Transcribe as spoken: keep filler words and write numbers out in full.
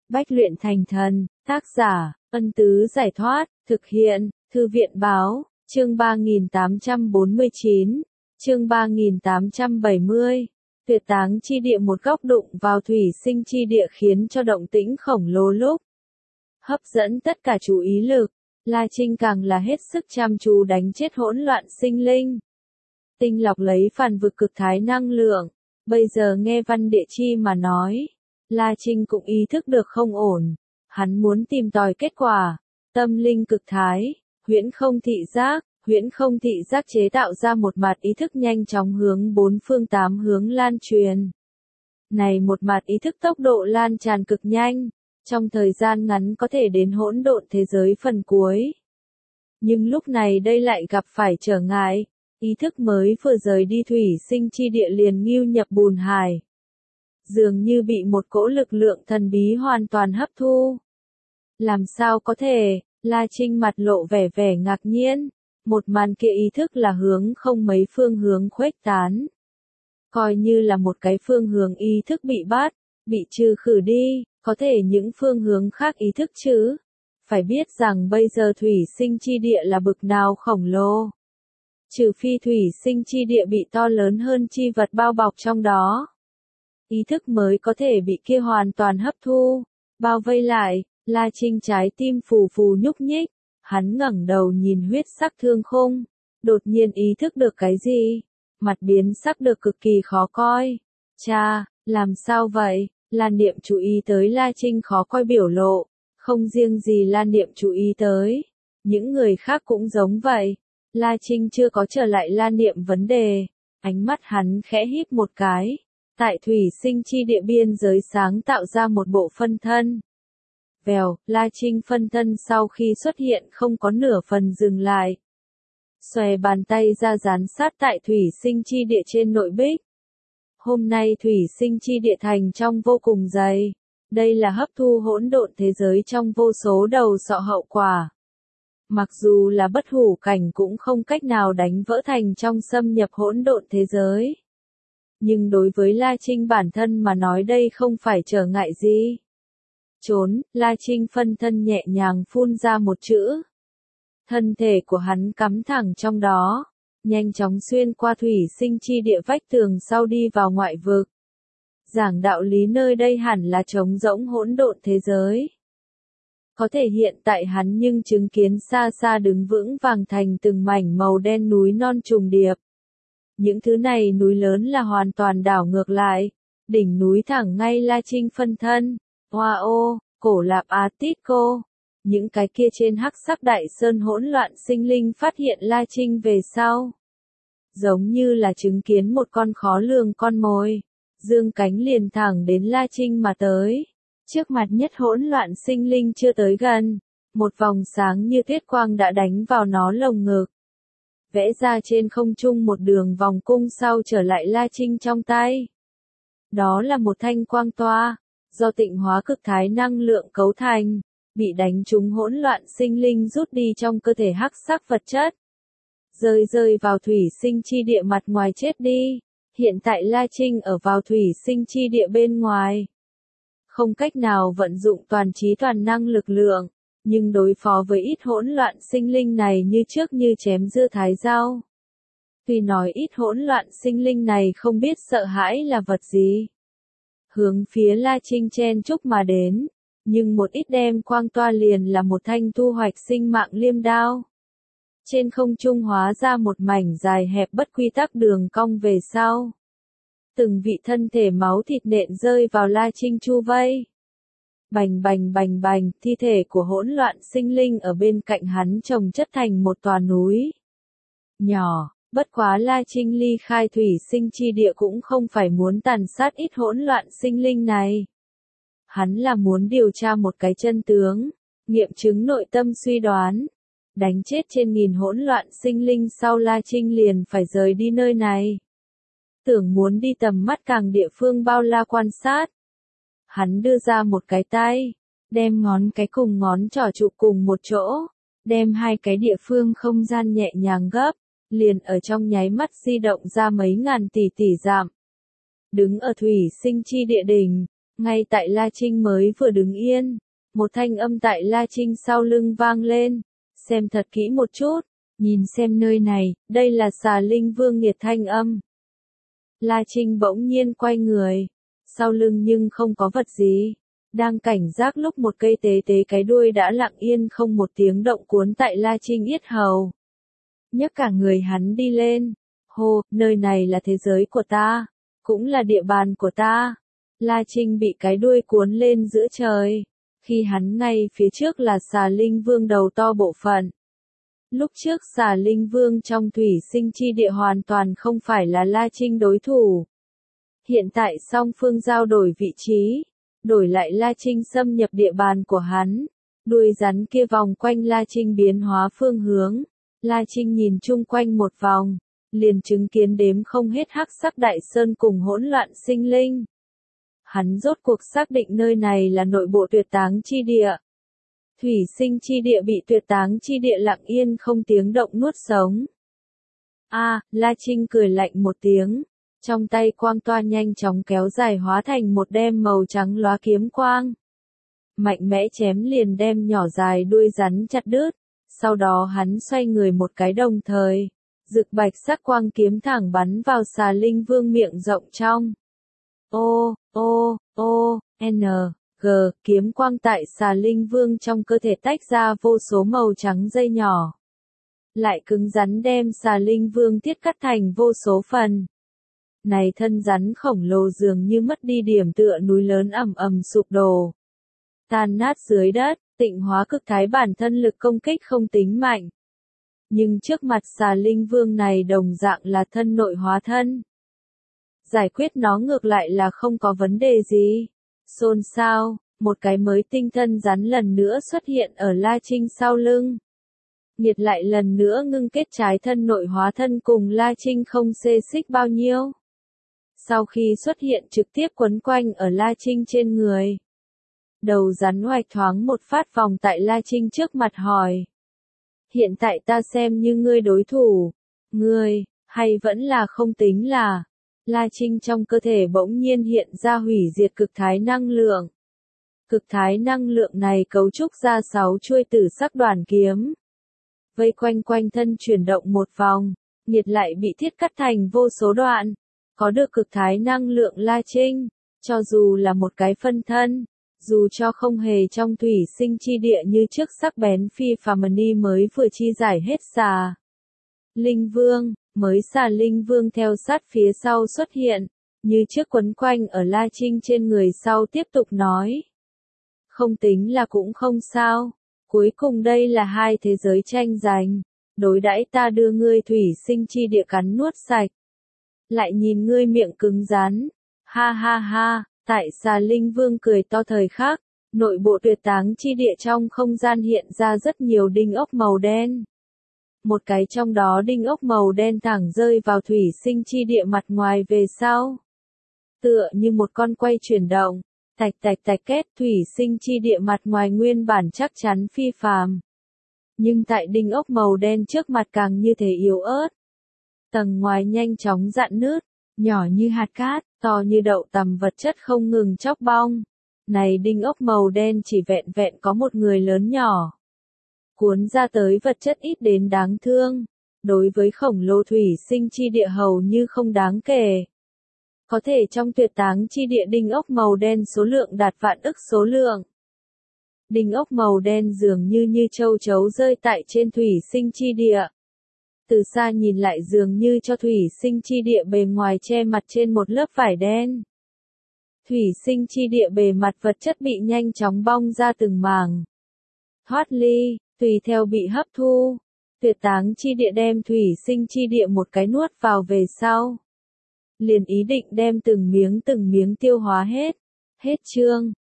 Bách luyện thành thần, tác giả, Ân Tứ Giải Thoát, thực hiện, Thư viện Báo, chương ba nghìn tám trăm bốn mươi chín, chương ba nghìn tám trăm bảy mươi. Tuyệt táng chi địa, một góc đụng vào thủy sinh chi địa khiến cho động tĩnh khổng lồ lúc hấp dẫn tất cả chú ý lực. La Trinh càng là hết sức chăm chú đánh chết hỗn loạn sinh linh, tinh lọc lấy phản vực cực thái năng lượng. Bây giờ nghe Văn Địa Chi mà nói, La Trinh cũng ý thức được không ổn. Hắn muốn tìm tòi kết quả. Tâm linh cực thái, huyễn không thị giác, huyễn không thị giác chế tạo ra một mặt ý thức nhanh chóng hướng bốn phương tám hướng lan truyền. Này một mặt ý thức tốc độ lan tràn cực nhanh, trong thời gian ngắn có thể đến hỗn độn thế giới phần cuối. Nhưng lúc này đây lại gặp phải trở ngại, ý thức mới vừa rời đi thủy sinh chi địa liền nghiêu nhập bùn hải. Dường như bị một cỗ lực lượng thần bí hoàn toàn hấp thu. Làm sao có thể? La Trinh mặt lộ vẻ vẻ ngạc nhiên. Một màn kia ý thức là hướng không mấy phương hướng khuếch tán. Coi như là một cái phương hướng ý thức bị bắt, bị trừ khử đi, có thể những phương hướng khác ý thức chứ. Phải biết rằng bây giờ thủy sinh chi địa là bực nào khổng lồ. Trừ phi thủy sinh chi địa bị to lớn hơn chi vật bao bọc trong đó, ý thức mới có thể bị kia hoàn toàn hấp thu, bao vây lại. La Trinh trái tim phù phù nhúc nhích, hắn ngẩng đầu nhìn huyết sắc thương khung, đột nhiên ý thức được cái gì, mặt biến sắc được cực kỳ khó coi. Cha, làm sao vậy? Lan Niệm chú ý tới La Trinh khó coi biểu lộ, không riêng gì Lan Niệm chú ý tới, những người khác cũng giống vậy. La Trinh chưa có trở lại Lan Niệm vấn đề, ánh mắt hắn khẽ híp một cái. Tại thủy sinh chi địa biên giới sáng tạo ra một bộ phân thân. Vèo, La Trinh phân thân sau khi xuất hiện không có nửa phần dừng lại. Xòe bàn tay ra dán sát tại thủy sinh chi địa trên nội bích. Hôm nay thủy sinh chi địa thành trong vô cùng dày. Đây là hấp thu hỗn độn thế giới trong vô số đầu sọ hậu quả. Mặc dù là bất hủ cảnh cũng không cách nào đánh vỡ thành trong xâm nhập hỗn độn thế giới. Nhưng đối với La Trinh bản thân mà nói đây không phải trở ngại gì. Trốn, La Trinh phân thân nhẹ nhàng phun ra một chữ. Thân thể của hắn cắm thẳng trong đó, nhanh chóng xuyên qua thủy sinh chi địa vách tường sau đi vào ngoại vực. Giảng đạo lý nơi đây hẳn là trống rỗng hỗn độn thế giới. Có thể hiện tại hắn nhưng chứng kiến xa xa đứng vững vàng thành từng mảnh màu đen núi non trùng điệp. Những thứ này núi lớn là hoàn toàn đảo ngược lại, đỉnh núi thẳng ngay La Trinh phân thân. Hoa ô, cổ lạp á tít cô. Những cái kia trên hắc sắc đại sơn hỗn loạn sinh linh phát hiện La Trinh về sau. Giống như là chứng kiến một con khó lường con mồi. Dương cánh liền thẳng đến La Trinh mà tới. Trước mặt nhất hỗn loạn sinh linh chưa tới gần. Một vòng sáng như tiết quang đã đánh vào nó lồng ngực. Vẽ ra trên không trung một đường vòng cung sau trở lại La Trinh trong tay. Đó là một thanh quang toa. Do tịnh hóa cực thái năng lượng cấu thành, bị đánh trúng hỗn loạn sinh linh rút đi trong cơ thể hắc sắc vật chất. Rơi rơi vào thủy sinh chi địa mặt ngoài chết đi. Hiện tại La Trinh ở vào thủy sinh chi địa bên ngoài. Không cách nào vận dụng toàn trí toàn năng lực lượng, nhưng đối phó với ít hỗn loạn sinh linh này như trước như chém dưa thái rau. Tuy nói ít hỗn loạn sinh linh này không biết sợ hãi là vật gì. Hướng phía La Trinh chen chúc mà đến, nhưng một ít đem quang toa liền là một thanh thu hoạch sinh mạng liêm đao. Trên không trung hóa ra một mảnh dài hẹp bất quy tắc đường cong về sau. Từng vị thân thể máu thịt nện rơi vào La Trinh chu vây. Bành bành bành bành, thi thể của hỗn loạn sinh linh ở bên cạnh hắn chồng chất thành một tòa núi nhỏ. Bất quá La Trinh ly khai thủy sinh chi địa cũng không phải muốn tàn sát ít hỗn loạn sinh linh này. Hắn là muốn điều tra một cái chân tướng, nghiệm chứng nội tâm suy đoán. Đánh chết trên nghìn hỗn loạn sinh linh sau La Trinh liền phải rời đi nơi này. Tưởng muốn đi tầm mắt càng địa phương bao la quan sát. Hắn đưa ra một cái tay, đem ngón cái cùng ngón trỏ trụ cùng một chỗ, đem hai cái địa phương không gian nhẹ nhàng gấp. Liền ở trong nháy mắt di động ra mấy ngàn tỷ tỷ dặm. Đứng ở thủy sinh chi địa đỉnh, Ngay tại La Trinh mới vừa đứng yên, một thanh âm tại La Trinh sau lưng vang lên. Xem thật kỹ một chút, nhìn xem nơi này, đây là Xà Linh Vương nghiệt thanh âm. La Trinh bỗng nhiên quay người, sau lưng nhưng không có vật gì. Đang cảnh giác lúc một cây tế tế cái đuôi đã lặng yên không một tiếng động cuốn tại La Trinh yết hầu. Nhấc cả người hắn đi lên. Hô, nơi này là thế giới của ta, cũng là địa bàn của ta. La Trinh bị cái đuôi cuốn lên giữa trời. Khi hắn ngay phía trước là Xà Linh Vương đầu to bộ phận. Lúc trước Xà Linh Vương trong thủy sinh chi địa hoàn toàn không phải là La Trinh đối thủ. Hiện tại song phương giao đổi vị trí, đổi lại La Trinh xâm nhập địa bàn của hắn. Đuôi rắn kia vòng quanh La Trinh biến hóa phương hướng. La Trinh nhìn chung quanh một vòng, liền chứng kiến đếm không hết hắc sắc đại sơn cùng hỗn loạn sinh linh. Hắn rốt cuộc xác định nơi này là nội bộ tuyệt táng chi địa. Thủy sinh chi địa bị tuyệt táng chi địa lặng yên không tiếng động nuốt sống. A, à, La Trinh cười lạnh một tiếng, trong tay quang toa nhanh chóng kéo dài hóa thành một đem màu trắng lóa kiếm quang. Mạnh mẽ chém liền đem nhỏ dài đuôi rắn chặt đứt, sau đó hắn xoay người một cái đồng thời, rực bạch sắc quang kiếm thẳng bắn vào Xà Linh Vương miệng rộng trong. O, O, O, N, G, kiếm quang tại Xà Linh Vương trong cơ thể tách ra vô số màu trắng dây nhỏ. Lại cứng rắn đem Xà Linh Vương tiết cắt thành vô số phần. Này thân rắn khổng lồ dường như mất đi điểm tựa núi lớn ầm ầm sụp đổ. Tan nát dưới đất, tịnh hóa cực thái bản thân lực công kích không tính mạnh. Nhưng trước mặt Xà Linh Vương này đồng dạng là thân nội hóa thân. Giải quyết nó ngược lại là không có vấn đề gì. Xôn xao, một cái mới tinh thân rắn lần nữa xuất hiện ở La Trinh sau lưng. Nhiệt lại lần nữa ngưng kết trái thân nội hóa thân cùng La Trinh không xê xích bao nhiêu. Sau khi xuất hiện trực tiếp quấn quanh ở La Trinh trên người. Đầu rắn hoạch thoáng một phát vòng tại La Trinh trước mặt hỏi. Hiện tại ta xem như ngươi đối thủ. Ngươi, hay vẫn là không tính là. La Trinh trong cơ thể bỗng nhiên hiện ra hủy diệt cực thái năng lượng. Cực thái năng lượng này cấu trúc ra sáu chuôi tử sắc đoàn kiếm. Vây quanh quanh thân chuyển động một vòng, nhiệt lại bị thiết cắt thành vô số đoạn. Có được cực thái năng lượng La Trinh, cho dù là một cái phân thân, dù cho không hề trong thủy sinh chi địa như trước sắc bén phi phàm ni mới vừa chi giải hết Xà Linh Vương, mới Xà Linh Vương theo sát phía sau xuất hiện, như trước quấn quanh ở La Trinh trên người sau tiếp tục nói. Không tính là cũng không sao, cuối cùng đây là hai thế giới tranh giành, đối đãi ta đưa ngươi thủy sinh chi địa cắn nuốt sạch. Lại nhìn ngươi miệng cứng rắn, ha ha ha, tại Xà Linh Vương cười to thời khắc, nội bộ tuyệt táng chi địa trong không gian hiện ra rất nhiều đinh ốc màu đen. Một cái trong đó đinh ốc màu đen thẳng rơi vào thủy sinh chi địa mặt ngoài về sau. Tựa như một con quay chuyển động, tạch tạch tạch kết thủy sinh chi địa mặt ngoài nguyên bản chắc chắn phi phàm. Nhưng tại đinh ốc màu đen trước mặt càng như thể yếu ớt. Tầng ngoài nhanh chóng rạn nứt, nhỏ như hạt cát, to như đậu tằm vật chất không ngừng chóc bong. Này đinh ốc màu đen chỉ vẹn vẹn có một người lớn nhỏ. Cuốn ra tới vật chất ít đến đáng thương. Đối với khổng lồ thủy sinh chi địa hầu như không đáng kể. Có thể trong tuyệt táng chi địa đinh ốc màu đen số lượng đạt vạn ức số lượng. Đinh ốc màu đen dường như như châu chấu rơi tại trên thủy sinh chi địa. Từ xa nhìn lại dường như cho thủy sinh chi địa bề ngoài che mặt trên một lớp vải đen. Thủy sinh chi địa bề mặt vật chất bị nhanh chóng bong ra từng mảng. Thoát ly, tùy theo bị hấp thu. Tuyệt táng chi địa đem thủy sinh chi địa một cái nuốt vào về sau. Liền ý định đem từng miếng từng miếng tiêu hóa hết. Hết chương.